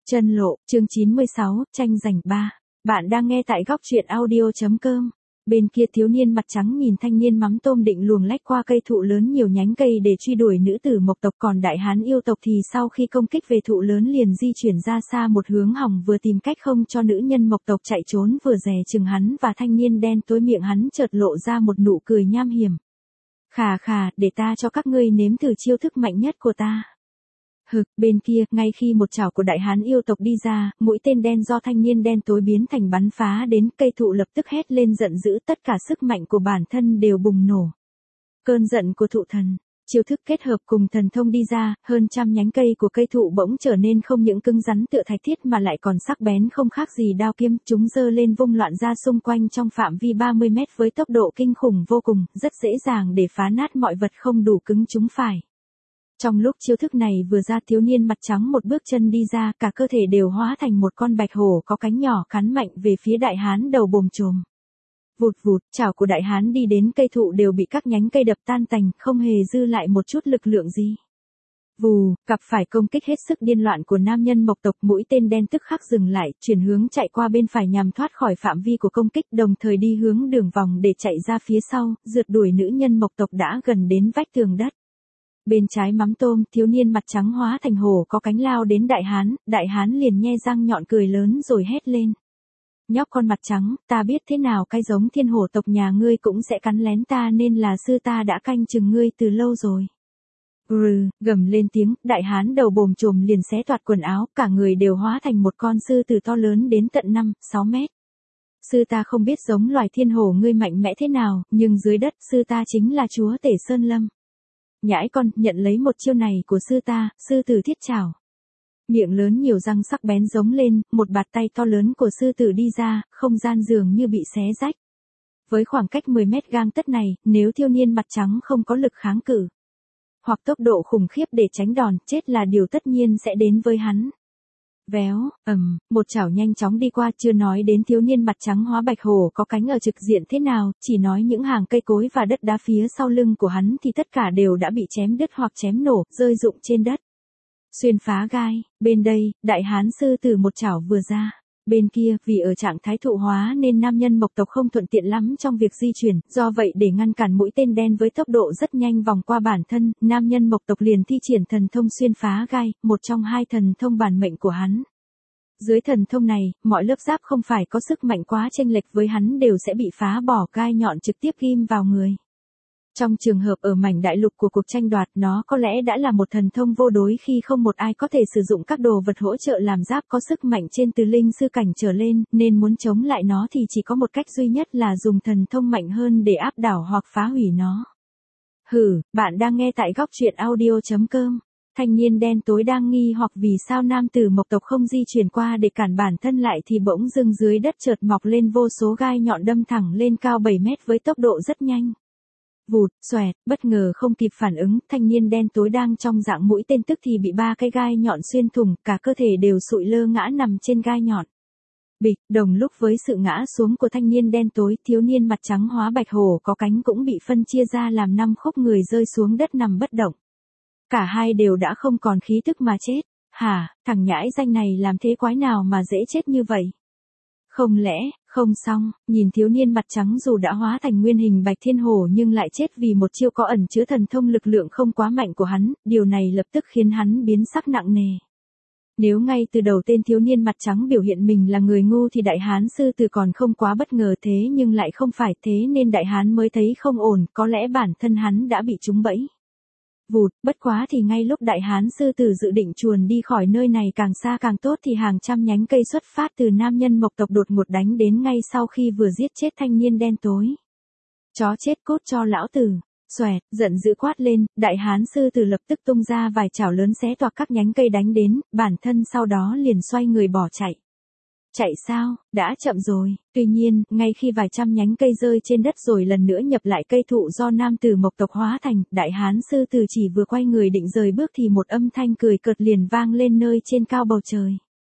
Chân lộ, chương 96, tranh giành 3. Bạn đang nghe tại góc truyện audio.com. Bên kia thiếu niên mặt trắng nhìn thanh niên mắm tôm định luồng lách qua cây thụ lớn nhiều nhánh cây để truy đuổi nữ tử mộc tộc, còn đại hán yêu tộc thì sau khi công kích về thụ lớn liền di chuyển ra xa một hướng hỏng, vừa tìm cách không cho nữ nhân mộc tộc chạy trốn vừa dè chừng hắn và thanh niên đen tối. Miệng hắn chợt lộ ra một nụ cười nham hiểm. Khà khà, để ta cho các ngươi nếm thử chiêu thức mạnh nhất của ta. Bên kia, ngay khi một chảo của đại hán yêu tộc đi ra, mũi tên đen do thanh niên đen tối biến thành bắn phá đến, cây thụ lập tức hét lên giận dữ, tất cả sức mạnh của bản thân đều bùng nổ. Cơn giận của thụ thần, chiêu thức kết hợp cùng thần thông đi ra, hơn trăm nhánh cây của cây thụ bỗng trở nên không những cứng rắn tựa thạch thiết mà lại còn sắc bén không khác gì đao kiếm, chúng giơ lên vung loạn ra xung quanh trong phạm vi 30 mét với tốc độ kinh khủng vô cùng, rất dễ dàng để phá nát mọi vật không đủ cứng chúng phải. Trong lúc chiêu thức này vừa ra, thiếu niên mặt trắng một bước chân đi ra, cả cơ thể đều hóa thành một con bạch hổ có cánh nhỏ cắn mạnh về phía đại hán đầu bồm chồm. Vụt vụt, chảo của đại hán đi đến cây thụ đều bị các nhánh cây đập tan tành, không hề dư lại một chút lực lượng gì. Vù, gặp phải công kích hết sức điên loạn của nam nhân mộc tộc, mũi tên đen tức khắc dừng lại, chuyển hướng chạy qua bên phải nhằm thoát khỏi phạm vi của công kích, đồng thời đi hướng đường vòng để chạy ra phía sau, rượt đuổi nữ nhân mộc tộc đã gần đến vách tường đất. Bên trái mắm tôm, thiếu niên mặt trắng hóa thành hổ có cánh lao đến đại hán liền nhe răng nhọn cười lớn rồi hét lên. Nhóc con mặt trắng, ta biết thế nào cái giống thiên hổ tộc nhà ngươi cũng sẽ cắn lén ta, nên là sư ta đã canh chừng ngươi từ lâu rồi. Gầm lên tiếng, đại hán đầu bồm chồm liền xé toạc quần áo, cả người đều hóa thành một con sư tử to lớn đến tận 5-6 mét. Sư ta không biết giống loài thiên hổ ngươi mạnh mẽ thế nào, nhưng dưới đất sư ta chính là chúa tể Sơn Lâm. Nhãi con, nhận lấy một chiêu này của sư ta, sư tử thiết chảo. Miệng lớn nhiều răng sắc bén giống lên, một bạt tay to lớn của sư tử đi ra, không gian dường như bị xé rách. Với khoảng cách 10 mét gang tấc này, nếu thiếu niên mặt trắng không có lực kháng cự, hoặc tốc độ khủng khiếp để tránh đòn, chết là điều tất nhiên sẽ đến với hắn. Véo, một chảo nhanh chóng đi qua, chưa nói đến thiếu niên mặt trắng hóa bạch hổ có cánh ở trực diện thế nào, chỉ nói những hàng cây cối và đất đá phía sau lưng của hắn thì tất cả đều đã bị chém đứt hoặc chém nổ, rơi rụng trên đất. Xuyên phá gai, bên đây, đại hán sư tử một chảo vừa ra. Bên kia, vì ở trạng thái thụ hóa nên nam nhân mộc tộc không thuận tiện lắm trong việc di chuyển, do vậy để ngăn cản mũi tên đen với tốc độ rất nhanh vòng qua bản thân, nam nhân mộc tộc liền thi triển thần thông xuyên phá gai, một trong hai thần thông bản mệnh của hắn. Dưới thần thông này, mọi lớp giáp không phải có sức mạnh quá chênh lệch với hắn đều sẽ bị phá bỏ, gai nhọn trực tiếp ghim vào người. Trong trường hợp ở mảnh đại lục của cuộc tranh đoạt, nó có lẽ đã là một thần thông vô đối khi không một ai có thể sử dụng các đồ vật hỗ trợ làm giáp có sức mạnh trên từ linh sư cảnh trở lên, nên muốn chống lại nó thì chỉ có một cách duy nhất là dùng thần thông mạnh hơn để áp đảo hoặc phá hủy nó. Bạn đang nghe tại góc truyện audio.com. Thanh niên đen tối đang nghi hoặc vì sao nam tử mộc tộc không di chuyển qua để cản bản thân lại thì bỗng dưng dưới đất chợt mọc lên vô số gai nhọn đâm thẳng lên cao 7 mét với tốc độ rất nhanh. Vụt, xoẹt, bất ngờ không kịp phản ứng, thanh niên đen tối đang trong dạng mũi tên tức thì bị 3 cái gai nhọn xuyên thủng, cả cơ thể đều sụi lơ ngã nằm trên gai nhọn. Bịch, đồng lúc với sự ngã xuống của thanh niên đen tối, thiếu niên mặt trắng hóa bạch hổ có cánh cũng bị phân chia ra làm 5 khúc, người rơi xuống đất nằm bất động. Cả hai đều đã không còn khí tức mà chết. Hả, thằng nhãi danh này làm thế quái nào mà dễ chết như vậy? Không lẽ, không xong, nhìn thiếu niên mặt trắng dù đã hóa thành nguyên hình bạch thiên hổ nhưng lại chết vì một chiêu có ẩn chứa thần thông lực lượng không quá mạnh của hắn, điều này lập tức khiến hắn biến sắc nặng nề. Nếu ngay từ đầu tên thiếu niên mặt trắng biểu hiện mình là người ngu thì đại hán sư tử còn không quá bất ngờ, thế nhưng lại không phải, thế nên đại hán mới thấy không ổn, có lẽ bản thân hắn đã bị trúng bẫy. Vụt, bất quá thì ngay lúc đại hán sư tử dự định chuồn đi khỏi nơi này càng xa càng tốt thì hàng trăm nhánh cây xuất phát từ nam nhân mộc tộc đột ngột đánh đến ngay sau khi vừa giết chết thanh niên đen tối. Chó chết cút cho lão tử. Xoẹt, giận dữ quát lên, đại hán sư tử lập tức tung ra vài chảo lớn xé toạc các nhánh cây đánh đến, bản thân sau đó liền xoay người bỏ chạy. Chạy sao, đã chậm rồi. Tuy nhiên, ngay khi vài trăm nhánh cây rơi trên đất rồi lần nữa nhập lại cây thụ do nam tử mộc tộc hóa thành, đại hán sư tử chỉ vừa quay người định rời bước thì một âm thanh cười cợt liền vang lên nơi trên cao bầu trời.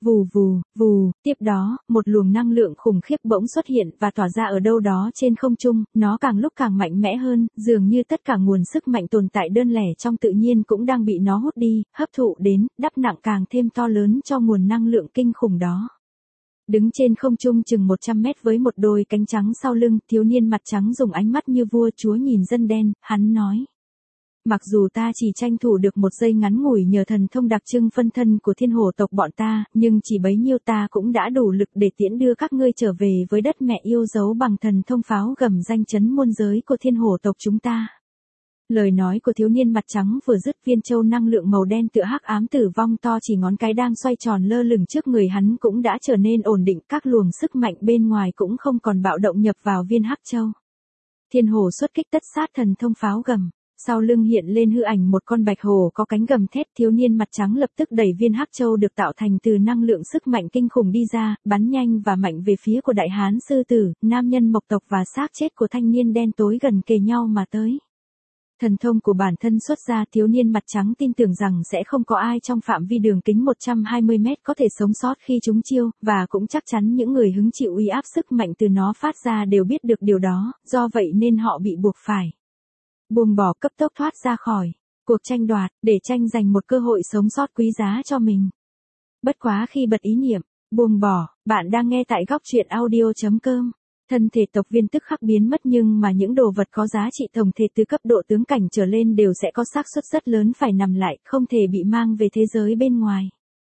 Vù vù, vù, tiếp đó, một luồng năng lượng khủng khiếp bỗng xuất hiện và tỏa ra ở đâu đó trên không trung, nó càng lúc càng mạnh mẽ hơn, dường như tất cả nguồn sức mạnh tồn tại đơn lẻ trong tự nhiên cũng đang bị nó hút đi, hấp thụ đến, đắp nặng càng thêm to lớn cho nguồn năng lượng kinh khủng đó. Đứng trên không trung chừng 100 mét với một đôi cánh trắng sau lưng, thiếu niên mặt trắng dùng ánh mắt như vua chúa nhìn dân đen, hắn nói. Mặc dù ta chỉ tranh thủ được một giây ngắn ngủi nhờ thần thông đặc trưng phân thân của thiên hổ tộc bọn ta, nhưng chỉ bấy nhiêu ta cũng đã đủ lực để tiễn đưa các ngươi trở về với đất mẹ yêu dấu bằng thần thông pháo gầm danh chấn muôn giới của thiên hổ tộc chúng ta. Lời nói của thiếu niên mặt trắng vừa dứt, viên châu năng lượng màu đen tựa hắc ám tử vong to chỉ ngón cái đang xoay tròn lơ lửng trước người hắn cũng đã trở nên ổn định, các luồng sức mạnh bên ngoài cũng không còn bạo động nhập vào viên hắc châu. Thiên hổ xuất kích tất sát thần thông pháo gầm. Sau lưng hiện lên hư ảnh một con bạch hổ có cánh gầm thét, thiếu niên mặt trắng lập tức đẩy viên hắc châu được tạo thành từ năng lượng sức mạnh kinh khủng đi ra, bắn nhanh và mạnh về phía của đại hán sư tử, nam nhân mộc tộc và xác chết của thanh niên đen tối gần kề nhau mà tới. Thần thông của bản thân xuất ra, thiếu niên mặt trắng tin tưởng rằng sẽ không có ai trong phạm vi đường kính 120 mét có thể sống sót khi chúng chiêu, và cũng chắc chắn những người hứng chịu uy áp sức mạnh từ nó phát ra đều biết được điều đó, do vậy nên họ bị buộc phải buông bỏ, cấp tốc thoát ra khỏi cuộc tranh đoạt, để tranh giành một cơ hội sống sót quý giá cho mình. Bất quá khi bật ý niệm buông bỏ, bạn đang nghe tại góc truyện audio.com. Thân thể tộc viên tức khắc biến mất, nhưng mà những đồ vật có giá trị tổng thể từ cấp độ tướng cảnh trở lên đều sẽ có xác suất rất lớn phải nằm lại, không thể bị mang về thế giới bên ngoài.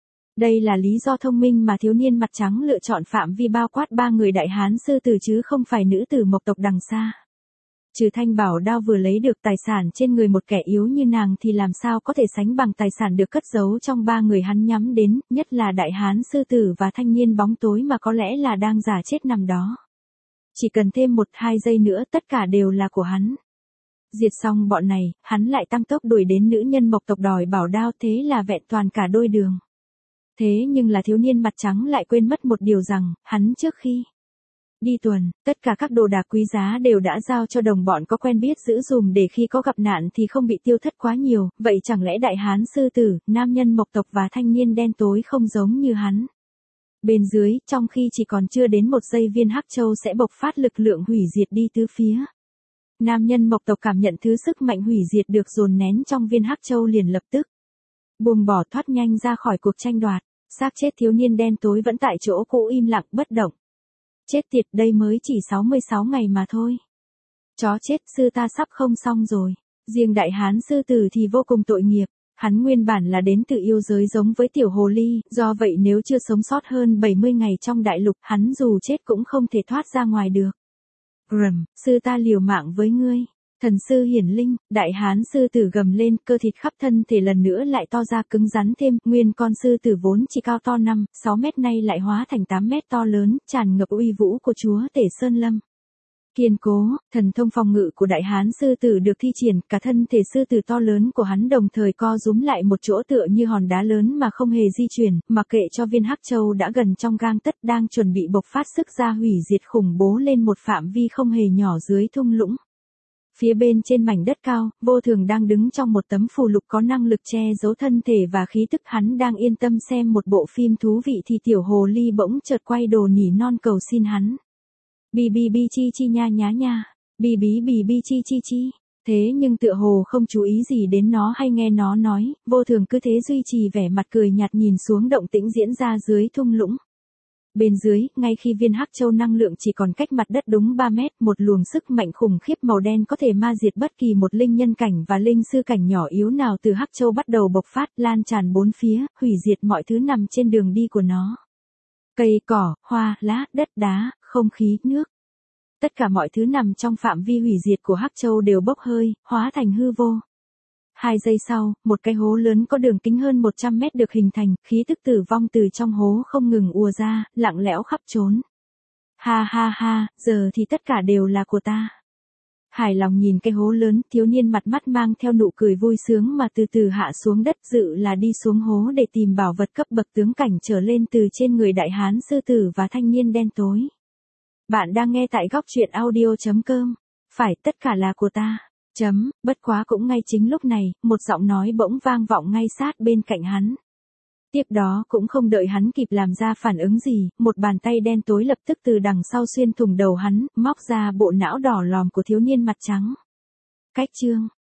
Đây là lý do thông minh mà thiếu niên mặt trắng lựa chọn phạm vi bao quát 3 người đại hán sư tử chứ không phải nữ tử mộc tộc đằng xa. Trừ thanh bảo đao vừa lấy được tài sản trên người một kẻ yếu như nàng thì làm sao có thể sánh bằng tài sản được cất giấu trong 3 người hắn nhắm đến, nhất là đại hán sư tử và thanh niên bóng tối mà có lẽ là đang giả chết nằm đó. Chỉ cần thêm 1-2 giây nữa tất cả đều là của hắn. Diệt xong bọn này, hắn lại tăng tốc đuổi đến nữ nhân mộc tộc đòi bảo đao, thế là vẹn toàn cả đôi đường. Thế nhưng là thiếu niên mặt trắng lại quên mất một điều rằng, hắn trước khi đi tuần, tất cả các đồ đạc quý giá đều đã giao cho đồng bọn có quen biết giữ dùm để khi có gặp nạn thì không bị tiêu thất quá nhiều, vậy chẳng lẽ đại hán sư tử, nam nhân mộc tộc và thanh niên đen tối không giống như hắn? Bên dưới, trong khi chỉ còn chưa đến 1 giây viên hắc châu sẽ bộc phát lực lượng hủy diệt đi tứ phía. Nam nhân mộc tộc cảm nhận thứ sức mạnh hủy diệt được dồn nén trong viên hắc châu liền lập tức buông bỏ, thoát nhanh ra khỏi cuộc tranh đoạt. Xác chết thiếu niên đen tối vẫn tại chỗ cũ im lặng bất động. Chết tiệt, đây mới chỉ 66 ngày mà thôi. Chó chết, sư ta sắp không xong rồi. Riêng đại hán sư tử thì vô cùng tội nghiệp. Hắn nguyên bản là đến từ yêu giới giống với tiểu hồ ly, do vậy nếu chưa sống sót hơn 70 ngày trong đại lục, hắn dù chết cũng không thể thoát ra ngoài được. Sư ta liều mạng với ngươi. Thần sư hiển linh, đại hán sư tử gầm lên, cơ thịt khắp thân thể lần nữa lại to ra cứng rắn thêm, nguyên con sư tử vốn chỉ cao to 5-6 mét nay lại hóa thành 8 mét to lớn, tràn ngập uy vũ của chúa tể Sơn Lâm. Kiên cố, thần thông phòng ngự của đại hán sư tử được thi triển, cả thân thể sư tử to lớn của hắn đồng thời co rúm lại một chỗ tựa như hòn đá lớn mà không hề di chuyển, mặc kệ cho viên hắc châu đã gần trong gang tấc đang chuẩn bị bộc phát sức ra hủy diệt khủng bố lên một phạm vi không hề nhỏ dưới thung lũng. Phía bên trên mảnh đất cao, vô thường đang đứng trong một tấm phù lục có năng lực che giấu thân thể và khí tức, hắn đang yên tâm xem một bộ phim thú vị thì tiểu hồ ly bỗng chợt quay đồ nỉ non cầu xin hắn. Bì bì bì chi chi nha nhá nha, bì bì bì chi chi chi. Thế nhưng tựa hồ không chú ý gì đến nó hay nghe nó nói, vô thường cứ thế duy trì vẻ mặt cười nhạt nhìn xuống động tĩnh diễn ra dưới thung lũng. Bên dưới, ngay khi viên hắc châu năng lượng chỉ còn cách mặt đất đúng 3 mét, một luồng sức mạnh khủng khiếp màu đen có thể ma diệt bất kỳ một linh nhân cảnh và linh sư cảnh nhỏ yếu nào từ hắc châu bắt đầu bộc phát, lan tràn bốn phía, hủy diệt mọi thứ nằm trên đường đi của nó. Cây cỏ, hoa, lá, đất đá, không khí, nước. Tất cả mọi thứ nằm trong phạm vi hủy diệt của hắc châu đều bốc hơi, hóa thành hư vô. 2 giây sau, một cái hố lớn có đường kính hơn 100 mét được hình thành, khí tức tử vong từ trong hố không ngừng ùa ra, lặng lẽo khắp trốn. Ha ha ha, giờ thì tất cả đều là của ta. Hài lòng nhìn cái hố lớn, thiếu niên mặt mắt mang theo nụ cười vui sướng mà từ từ hạ xuống đất, dự là đi xuống hố để tìm bảo vật cấp bậc tướng cảnh trở lên từ trên người đại hán sư tử và thanh niên đen tối. Bạn đang nghe tại góc truyện audio.com. Phải, tất cả là của ta. Bất quá cũng ngay chính lúc này, một giọng nói bỗng vang vọng ngay sát bên cạnh hắn. Tiếp đó cũng không đợi hắn kịp làm ra phản ứng gì, một bàn tay đen tối lập tức từ đằng sau xuyên thủng đầu hắn, móc ra bộ não đỏ lòm của thiếu niên mặt trắng. Cách chương